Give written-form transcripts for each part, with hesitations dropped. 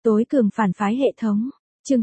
Tối cường phản phái hệ thống. Chương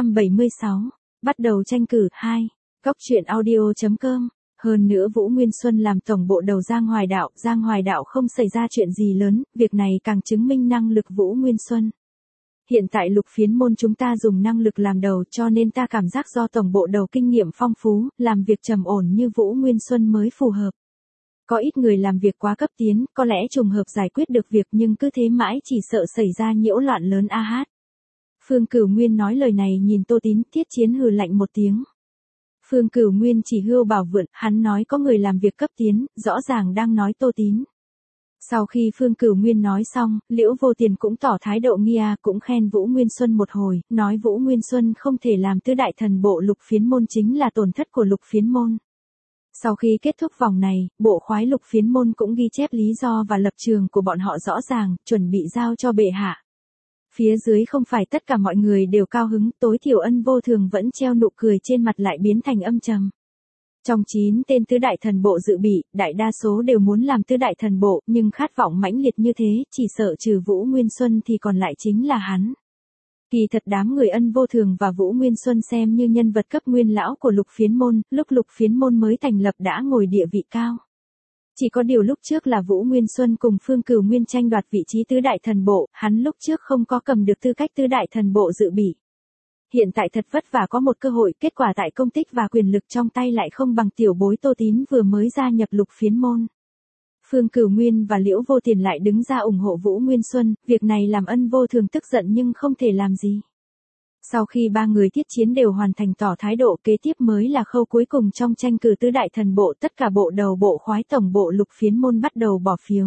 876. Bắt đầu tranh cử 2. Góc truyện audio.com. Hơn nữa Vũ Nguyên Xuân làm tổng bộ đầu Giang Hoài Đạo không xảy ra chuyện gì lớn, việc này càng chứng minh năng lực Vũ Nguyên Xuân. Hiện tại Lục Phiến Môn chúng ta dùng năng lực làm đầu, cho nên ta cảm giác do tổng bộ đầu kinh nghiệm phong phú, làm việc trầm ổn như Vũ Nguyên Xuân mới phù hợp. Có ít người làm việc quá cấp tiến, có lẽ trùng hợp giải quyết được việc nhưng cứ thế mãi chỉ sợ xảy ra nhiễu loạn lớn a hát. Phương Cửu Nguyên nói lời này nhìn Tô Tín, Thiết Chiến hừ lạnh một tiếng. Phương Cửu Nguyên chỉ hươu bảo vượn, hắn nói có người làm việc cấp tiến, rõ ràng đang nói Tô Tín. Sau khi Phương Cửu Nguyên nói xong, Liễu Vô Tiền cũng tỏ thái độ nghi cũng khen Vũ Nguyên Xuân một hồi, nói Vũ Nguyên Xuân không thể làm tứ đại thần bộ Lục Phiến Môn chính là tổn thất của Lục Phiến Môn. Sau khi kết thúc vòng này, bộ khoái Lục Phiến Môn cũng ghi chép lý do và lập trường của bọn họ rõ ràng, chuẩn bị giao cho bệ hạ. Phía dưới không phải tất cả mọi người đều cao hứng, tối thiểu Ân Vô Thường vẫn treo nụ cười trên mặt lại biến thành âm trầm. Trong 9 tên tứ đại thần bộ dự bị, đại đa số đều muốn làm tứ đại thần bộ, nhưng khát vọng mãnh liệt như thế, chỉ sợ trừ Vũ Nguyên Xuân thì còn lại chính là hắn. Kỳ thật đám người Ân Vô Thường và Vũ Nguyên Xuân xem như nhân vật cấp nguyên lão của Lục Phiến Môn, lúc Lục Phiến Môn mới thành lập đã ngồi địa vị cao. Chỉ có điều lúc trước là Vũ Nguyên Xuân cùng Phương Cửu Nguyên tranh đoạt vị trí tứ đại thần bộ, hắn lúc trước không có cầm được tư cách tứ đại thần bộ dự bị. Hiện tại thật vất vả có một cơ hội, kết quả tại công tích và quyền lực trong tay lại không bằng tiểu bối Tô Tín vừa mới gia nhập Lục Phiến Môn. Phương Cửu Nguyên và Liễu Vô Tiền lại đứng ra ủng hộ Vũ Nguyên Xuân, việc này làm Ân Vô Thường tức giận nhưng không thể làm gì. Sau khi ba người Thiết Chiến đều hoàn thành tỏ thái độ, kế tiếp mới là khâu cuối cùng trong tranh cử tứ đại thần bộ, tất cả bộ đầu bộ khoái tổng bộ Lục Phiến Môn bắt đầu bỏ phiếu.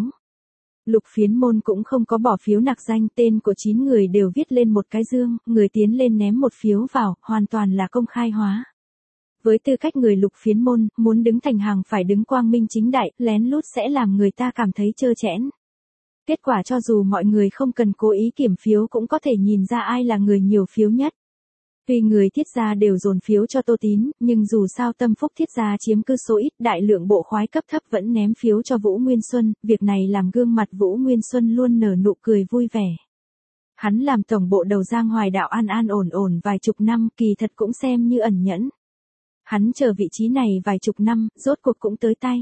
Lục Phiến Môn cũng không có bỏ phiếu nặc danh, tên của 9 người đều viết lên một cái dương, người tiến lên ném một phiếu vào, hoàn toàn là công khai hóa. Với tư cách người Lục Phiến Môn, muốn đứng thành hàng phải đứng quang minh chính đại, lén lút sẽ làm người ta cảm thấy trơ trẽn. Kết quả cho dù mọi người không cần cố ý kiểm phiếu cũng có thể nhìn ra ai là người nhiều phiếu nhất. Tuy người Thiết gia đều dồn phiếu cho Tô Tín, nhưng dù sao tâm phúc Thiết gia chiếm cứ số ít, đại lượng bộ khoái cấp thấp vẫn ném phiếu cho Vũ Nguyên Xuân, việc này làm gương mặt Vũ Nguyên Xuân luôn nở nụ cười vui vẻ. Hắn làm tổng bộ đầu Giang Hoài Đạo an ổn vài chục năm, kỳ thật cũng xem như ẩn nhẫn. Hắn chờ vị trí này vài chục năm, rốt cuộc cũng tới tay.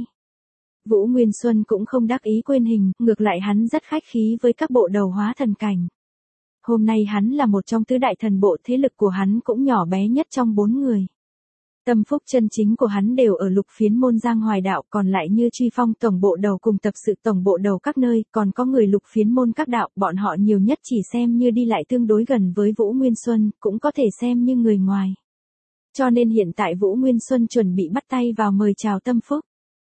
Vũ Nguyên Xuân cũng không đắc ý quên hình, ngược lại hắn rất khách khí với các bộ đầu hóa thần cảnh. Hôm nay hắn là một trong tứ đại thần bộ, thế lực của hắn cũng nhỏ bé nhất trong 4 người. Tâm phúc chân chính của hắn đều ở Lục Phiến Môn Giang Hoài Đạo, còn lại như Truy Phong tổng bộ đầu cùng tập sự tổng bộ đầu các nơi, còn có người Lục Phiến Môn các đạo, bọn họ nhiều nhất chỉ xem như đi lại tương đối gần với Vũ Nguyên Xuân, cũng có thể xem như người ngoài. Cho nên hiện tại Vũ Nguyên Xuân chuẩn bị bắt tay vào mời chào tâm phúc.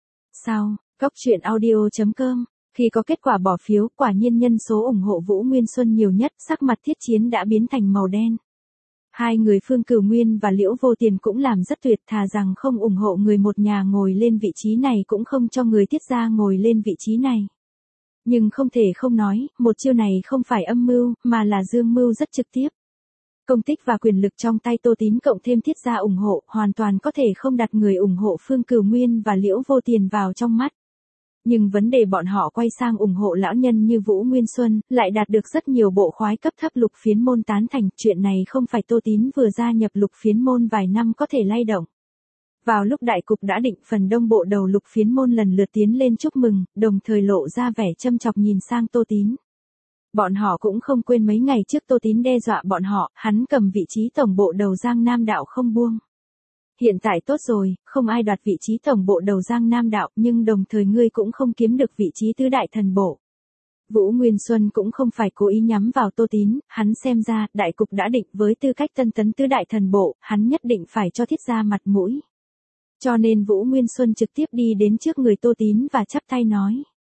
Sau, góc truyện audio.com. Khi có kết quả bỏ phiếu, quả nhiên nhân số ủng hộ Vũ Nguyên Xuân nhiều nhất, sắc mặt Thiết Chiến đã biến thành màu đen. Hai người Phương Cửu Nguyên và Liễu Vô Tiền cũng làm rất tuyệt, thà rằng không ủng hộ người một nhà ngồi lên vị trí này cũng không cho người Thiết gia ngồi lên vị trí này. Nhưng không thể không nói, một chiêu này không phải âm mưu, mà là dương mưu rất trực tiếp. Công tích và quyền lực trong tay Tô Tín cộng thêm Thiết gia ủng hộ, hoàn toàn có thể không đặt người ủng hộ Phương Cửu Nguyên và Liễu Vô Tiền vào trong mắt. Nhưng vấn đề bọn họ quay sang ủng hộ lão nhân như Vũ Nguyên Xuân, lại đạt được rất nhiều bộ khoái cấp thấp Lục Phiến Môn tán thành, chuyện này không phải Tô Tín vừa gia nhập Lục Phiến Môn vài năm có thể lay động. Vào lúc đại cục đã định, phần đông bộ đầu Lục Phiến Môn lần lượt tiến lên chúc mừng, đồng thời lộ ra vẻ châm chọc nhìn sang Tô Tín. Bọn họ cũng không quên mấy ngày trước Tô Tín đe dọa bọn họ, hắn cầm vị trí tổng bộ đầu Giang Nam Đạo không buông. Hiện tại tốt rồi, không ai đoạt vị trí tổng bộ đầu Giang Nam Đạo, nhưng đồng thời ngươi cũng không kiếm được vị trí tứ đại thần bộ. Vũ Nguyên Xuân cũng không phải cố ý nhắm vào Tô Tín, hắn xem ra, đại cục đã định, với tư cách tân tấn tứ đại thần bộ, hắn nhất định phải cho Thiết gia mặt mũi. Cho nên Vũ Nguyên Xuân trực tiếp đi đến trước người Tô Tín và chắp tay nói.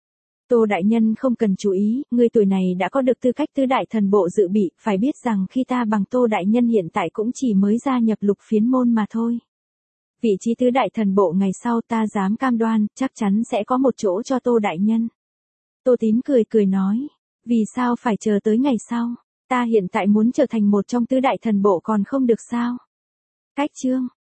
Tô đại nhân không cần chú ý, ngươi tuổi này đã có được tư cách tứ đại thần bộ dự bị, phải biết rằng khi ta bằng Tô đại nhân hiện tại cũng chỉ mới gia nhập Lục Phiến Môn mà thôi. Vị trí tứ đại thần bộ ngày sau ta dám cam đoan, chắc chắn sẽ có một chỗ cho Tô đại nhân. Tô Tín cười nói, vì sao phải chờ tới ngày sau, ta hiện tại muốn trở thành một trong tứ đại thần bộ còn không được sao? Cách chương.